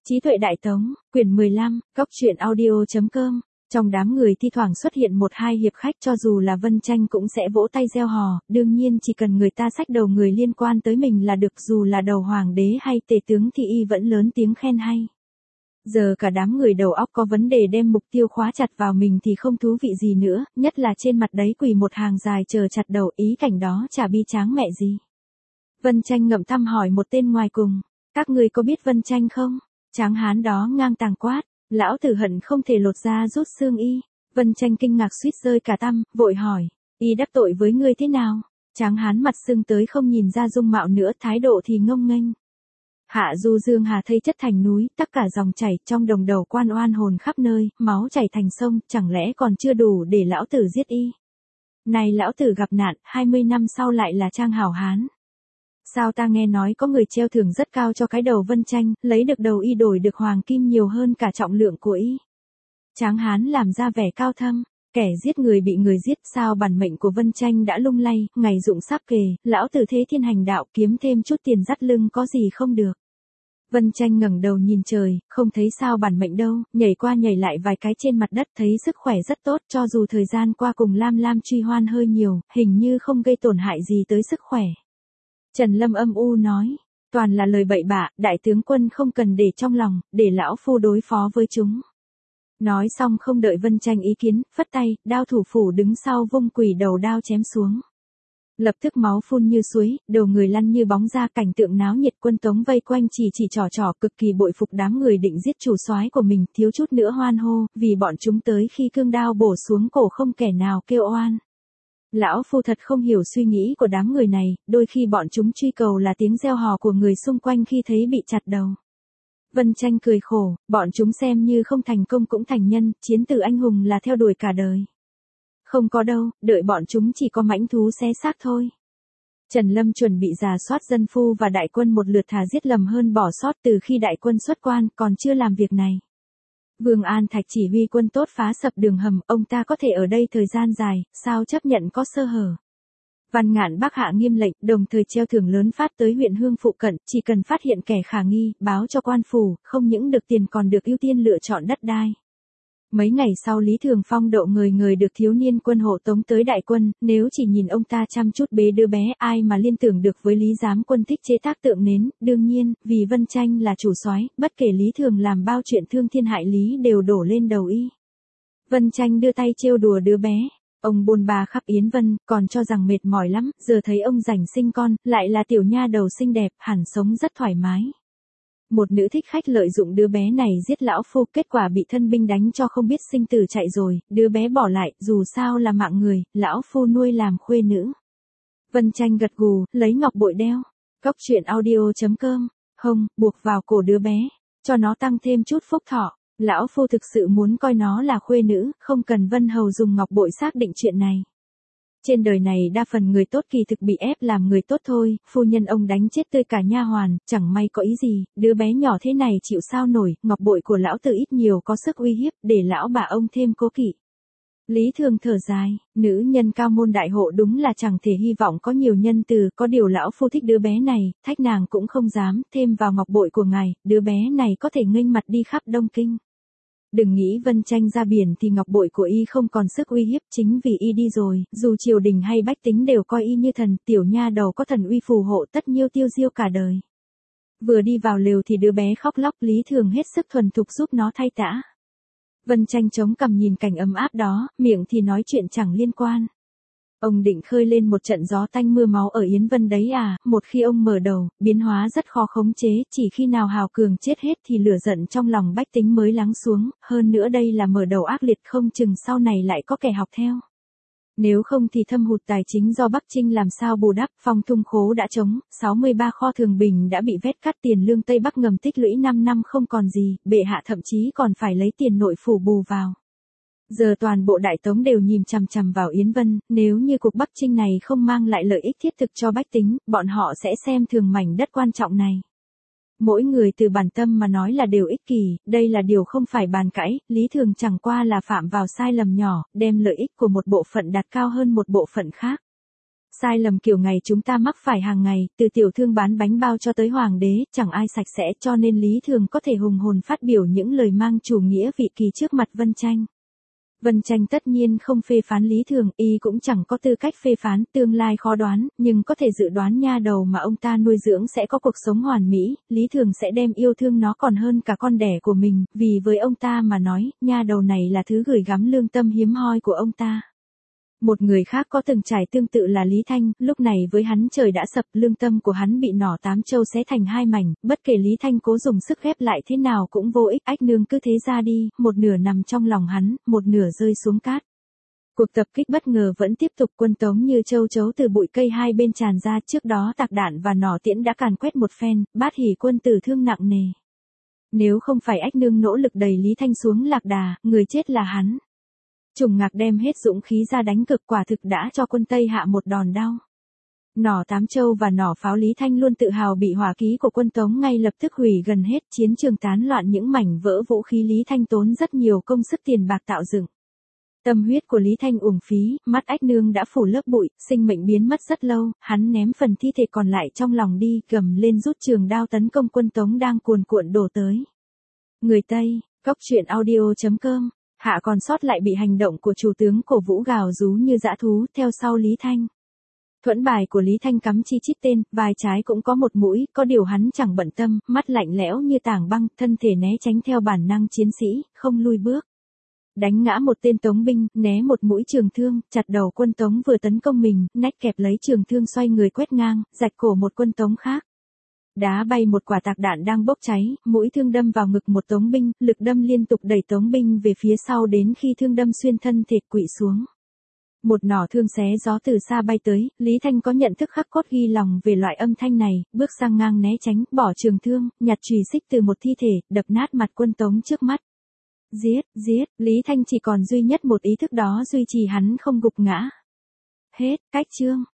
Trí tuệ Đại Tống, quyển 15, góc truyện audio.com. Trong đám người thi thoảng xuất hiện một hai hiệp khách, cho dù là Vân Tranh cũng sẽ vỗ tay reo hò, đương nhiên chỉ cần người ta xách đầu người liên quan tới mình là được, dù là đầu hoàng đế hay tể tướng thì y vẫn lớn tiếng khen hay. Giờ cả đám người đầu óc có vấn đề đem mục tiêu khóa chặt vào mình thì không thú vị gì nữa, nhất là trên mặt đấy quỳ một hàng dài chờ chặt đầu, ý cảnh đó chả bi tráng mẹ gì. Vân Tranh ngậm thăm hỏi một tên ngoài cùng, các người có biết Vân Tranh không? Tráng hán đó ngang tàng quát, lão tử hận không thể lột da rút xương y. Vân Tranh kinh ngạc suýt rơi cả tăm, vội hỏi, y đắc tội với ngươi thế nào? Tráng hán mặt sưng tới không nhìn ra dung mạo nữa, thái độ thì ngông nghênh. Hạ du Dương Hà thây chất thành núi, tất cả dòng chảy, trong đồng đầu quan oan hồn khắp nơi, máu chảy thành sông, chẳng lẽ còn chưa đủ để lão tử giết y? Này lão tử gặp nạn, 20 năm sau lại là trang hảo hán. Sao ta nghe nói có người treo thưởng rất cao cho cái đầu Vân Tranh, lấy được đầu y đổi được hoàng kim nhiều hơn cả trọng lượng của y. Tráng hán làm ra vẻ cao thâm, kẻ giết người bị người giết, sao bản mệnh của Vân Tranh đã lung lay, ngày dụng sắp kề, lão tử thế thiên hành đạo, kiếm thêm chút tiền dắt lưng có gì không được. Vân Tranh ngẩng đầu nhìn trời, không thấy sao bản mệnh đâu, nhảy qua nhảy lại vài cái trên mặt đất, thấy sức khỏe rất tốt, cho dù thời gian qua cùng Lam Lam truy hoan hơi nhiều, hình như không gây tổn hại gì tới sức khỏe. Trần Lâm âm u nói, toàn là lời bậy bạ, đại tướng quân không cần để trong lòng, để lão phu đối phó với chúng. Nói xong không đợi Vân Tranh ý kiến, phất tay, đao thủ phủ đứng sau vung quỷ đầu đao chém xuống. Lập tức máu phun như suối, đầu người lăn như bóng ra, cảnh tượng náo nhiệt, quân Tống vây quanh chỉ trò, cực kỳ bội phục đám người định giết chủ soái của mình, thiếu chút nữa hoan hô, vì bọn chúng tới khi cương đao bổ xuống cổ không kẻ nào kêu oan. Lão phu thật không hiểu suy nghĩ của đám người này, đôi khi bọn chúng truy cầu là tiếng reo hò của người xung quanh khi thấy bị chặt đầu. Vân Tranh cười khổ, bọn chúng xem như không thành công cũng thành nhân, chiến tử anh hùng là theo đuổi cả đời. Không có đâu, đợi bọn chúng chỉ có mãnh thú xé xác thôi. Trần Lâm chuẩn bị rà soát dân phu và đại quân một lượt, thà giết lầm hơn bỏ sót, từ khi đại quân xuất quan còn chưa làm việc này. Vương An Thạch chỉ huy quân tốt phá sập đường hầm, ông ta có thể ở đây thời gian dài, sao chấp nhận có sơ hở. Văn Ngạn Bắc hạ nghiêm lệnh, đồng thời treo thưởng lớn phát tới huyện Hương phụ cận, chỉ cần phát hiện kẻ khả nghi, báo cho quan phủ, không những được tiền còn được ưu tiên lựa chọn đất đai. Mấy ngày sau Lý Thường Phong độ người được thiếu niên quân hộ tống tới đại quân, nếu chỉ nhìn ông ta chăm chút bế đứa bé, ai mà liên tưởng được với Lý Giám Quân thích chế tác tượng nến, đương nhiên, vì Vân Tranh là chủ soái, bất kể Lý Thường làm bao chuyện thương thiên hại lý đều đổ lên đầu y. Vân Tranh đưa tay trêu đùa đứa bé, ông bôn ba khắp Yến Vân, còn cho rằng mệt mỏi lắm, giờ thấy ông rảnh sinh con, lại là tiểu nha đầu xinh đẹp, hẳn sống rất thoải mái. Một nữ thích khách lợi dụng đứa bé này giết lão phu, kết quả bị thân binh đánh cho không biết sinh tử chạy rồi, đứa bé bỏ lại, dù sao là mạng người, lão phu nuôi làm khuê nữ. Vân Tranh gật gù, lấy ngọc bội đeo. Góc truyện audio.com, hông, buộc vào cổ đứa bé, cho nó tăng thêm chút phúc thọ. Lão phu thực sự muốn coi nó là khuê nữ, không cần Vân Hầu dùng ngọc bội xác định chuyện này. Trên đời này đa phần người tốt kỳ thực bị ép làm người tốt thôi, phu nhân ông đánh chết tươi cả nha hoàn, chẳng may có ý gì, đứa bé nhỏ thế này chịu sao nổi, ngọc bội của lão tử ít nhiều có sức uy hiếp, để lão bà ông thêm cố kỵ. Lý Thường thở dài, nữ nhân cao môn đại hộ đúng là chẳng thể hy vọng có nhiều nhân từ, có điều lão phu thích đứa bé này, thách nàng cũng không dám, thêm vào ngọc bội của ngài, đứa bé này có thể nghênh mặt đi khắp Đông Kinh. Đừng nghĩ Vân Tranh ra biển thì ngọc bội của y không còn sức uy hiếp, chính vì y đi rồi, dù triều đình hay bách tính đều coi y như thần, tiểu nha đầu có thần uy phù hộ tất nhiêu tiêu diêu cả đời. Vừa đi vào lều thì đứa bé khóc lóc, Lý Thường hết sức thuần thục giúp nó thay tã. Vân Tranh chống cằm nhìn cảnh ấm áp đó, miệng thì nói chuyện chẳng liên quan. Ông định khơi lên một trận gió tanh mưa máu ở Yến Vân đấy à, một khi ông mở đầu, biến hóa rất khó khống chế, chỉ khi nào hào cường chết hết thì lửa giận trong lòng bách tính mới lắng xuống, hơn nữa đây là mở đầu ác liệt, không chừng sau này lại có kẻ học theo. Nếu không thì thâm hụt tài chính do Bắc Trinh làm sao bù đắp, Phong Thung Khố đã trống, 63 kho thường bình đã bị vét cắt, tiền lương Tây Bắc ngầm tích lũy 5 năm không còn gì, bệ hạ thậm chí còn phải lấy tiền nội phủ bù vào. Giờ toàn bộ Đại Tống đều nhìn chằm chằm vào Yến Vân, nếu như cuộc Bắc Trinh này không mang lại lợi ích thiết thực cho bách tính, bọn họ sẽ xem thường mảnh đất quan trọng này. Mỗi người từ bản tâm mà nói là đều ích kỷ, đây là điều không phải bàn cãi, Lý Thường chẳng qua là phạm vào sai lầm nhỏ, đem lợi ích của một bộ phận đặt cao hơn một bộ phận khác. Sai lầm kiểu ngày chúng ta mắc phải hàng ngày, từ tiểu thương bán bánh bao cho tới hoàng đế, chẳng ai sạch sẽ, cho nên Lý Thường có thể hùng hồn phát biểu những lời mang chủ nghĩa vị kỳ trước mặt Vân Tranh. Vân Tranh tất nhiên không phê phán Lý Thường, y cũng chẳng có tư cách phê phán, tương lai khó đoán, nhưng có thể dự đoán nha đầu mà ông ta nuôi dưỡng sẽ có cuộc sống hoàn mỹ, Lý Thường sẽ đem yêu thương nó còn hơn cả con đẻ của mình, vì với ông ta mà nói, nha đầu này là thứ gửi gắm lương tâm hiếm hoi của ông ta. Một người khác có từng trải tương tự là Lý Thanh, lúc này với hắn trời đã sập, lương tâm của hắn bị nỏ tám châu xé thành hai mảnh, bất kể Lý Thanh cố dùng sức ghép lại thế nào cũng vô ích, Ách Nương cứ thế ra đi, một nửa nằm trong lòng hắn, một nửa rơi xuống cát. Cuộc tập kích bất ngờ vẫn tiếp tục, quân Tống như châu chấu từ bụi cây hai bên tràn ra, trước đó tạc đạn và nỏ tiễn đã càn quét một phen, Bát Hỷ quân tử thương nặng nề. Nếu không phải Ách Nương nỗ lực đẩy Lý Thanh xuống lạc đà, người chết là hắn. Trùng Ngạc đem hết dũng khí ra đánh cực, quả thực đã cho quân Tây Hạ một đòn đau. Nỏ tám châu và nỏ pháo Lý Thanh luôn tự hào bị hỏa ký của quân Tống ngay lập tức hủy gần hết, chiến trường tán loạn những mảnh vỡ vũ khí, Lý Thanh tốn rất nhiều công sức tiền bạc tạo dựng. Tâm huyết của Lý Thanh uổng phí, mắt Ách Nương đã phủ lớp bụi, sinh mệnh biến mất rất lâu, hắn ném phần thi thể còn lại trong lòng đi, gầm lên rút trường đao tấn công quân Tống đang cuồn cuộn đổ tới. Người Tây, Cóc Truyện Audio.com. Hạ còn sót lại bị hành động của chủ tướng cổ vũ gào rú như dã thú, theo sau Lý Thanh. Thuẫn bài của Lý Thanh cắm chi chít tên, vai trái cũng có một mũi, có điều hắn chẳng bận tâm, mắt lạnh lẽo như tảng băng, thân thể né tránh theo bản năng chiến sĩ, không lui bước. Đánh ngã một tên Tống binh, né một mũi trường thương, chặt đầu quân Tống vừa tấn công mình, nách kẹp lấy trường thương xoay người quét ngang, rạch cổ một quân Tống khác. Đá bay một quả tạc đạn đang bốc cháy, mũi thương đâm vào ngực một Tống binh, lực đâm liên tục đẩy Tống binh về phía sau đến khi thương đâm xuyên thân thể quỵ xuống. Một nỏ thương xé gió từ xa bay tới, Lý Thanh có nhận thức khắc cốt ghi lòng về loại âm thanh này, bước sang ngang né tránh, bỏ trường thương, nhặt chùy xích từ một thi thể, đập nát mặt quân Tống trước mắt. Giết, giết, Lý Thanh chỉ còn duy nhất một ý thức đó duy trì hắn không gục ngã. Hết, cách chương.